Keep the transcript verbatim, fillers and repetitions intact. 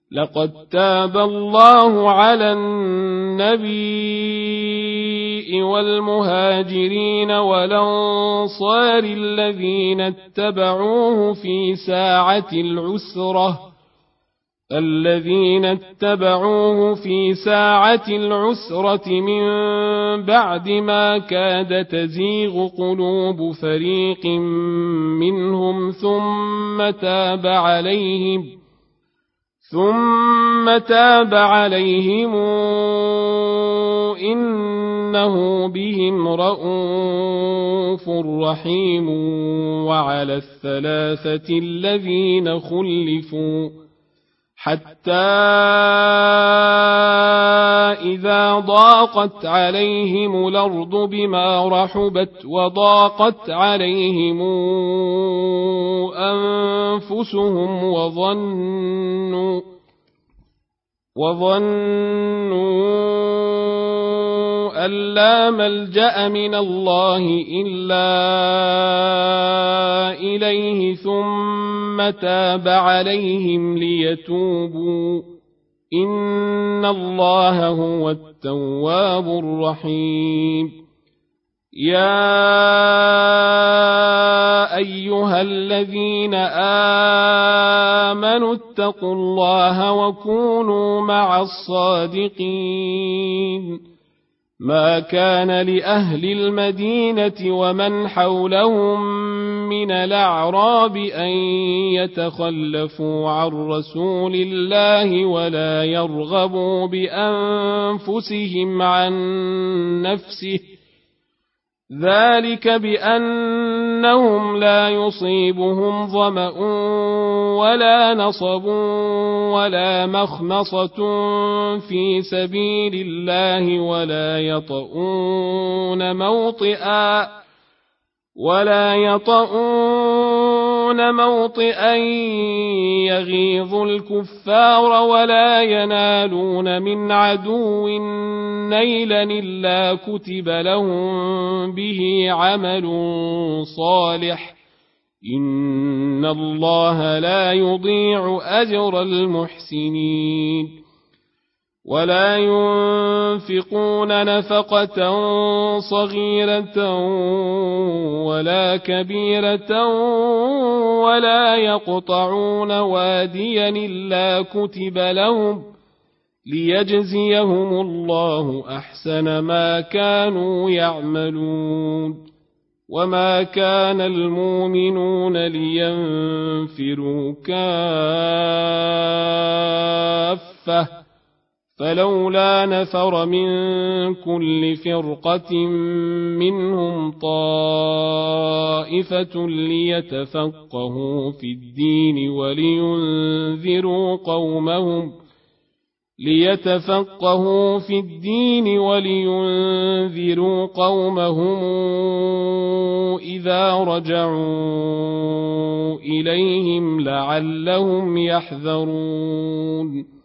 لقد تاب الله على النبي والمهاجرين والأنصار الذين اتبعوه في ساعة العسرة الذين اتبعوه في ساعة العسرة من بعد ما كاد تزيغ قلوب فريق منهم ثم تاب عليهم ثم تاب عليهم إنه بهم رءوف رحيم. وعلى الثلاثة الذين خلفوا حتى إذا ضاقت عليهم الأرض بما رحبت وضاقت عليهم أنفسهم وظنوا وظنوا أن لا ملجأ من الله إلا إليه ثم تاب عليهم ليتوبوا إن الله هو التواب الرحيم. يا أيها الذين آمنوا اتقوا الله وكونوا مع الصادقين. ما كان لأهل المدينة ومن حولهم من الأعراب أن يتخلفوا عن رسول الله ولا يرغبوا بأنفسهم عن نفسه ذلك بأنهم لا يصيبهم ظمأ ولا نصب ولا مخمصة في سبيل الله ولا يطؤون موطئا ولا يطؤون موطئا يغيظ الكفار ولا ينالون من عدو نيلا إلا كتب لهم به عمل صالح إن الله لا يضيع أجر المحسنين. ولا ينفقون نفقة صغيرة ولا كبيرة ولا يقطعون واديا إلا كتب لهم ليجزيهم الله أحسن ما كانوا يعملون. وما كان المؤمنون لينفروا كافة فلولا نفر من كل فرقة منهم طائفة ليتفقهوا في الدين ولينذروا قومهم ليتفقهوا في الدين ولينذروا قومهم إذا رجعوا إليهم لعلهم يحذرون.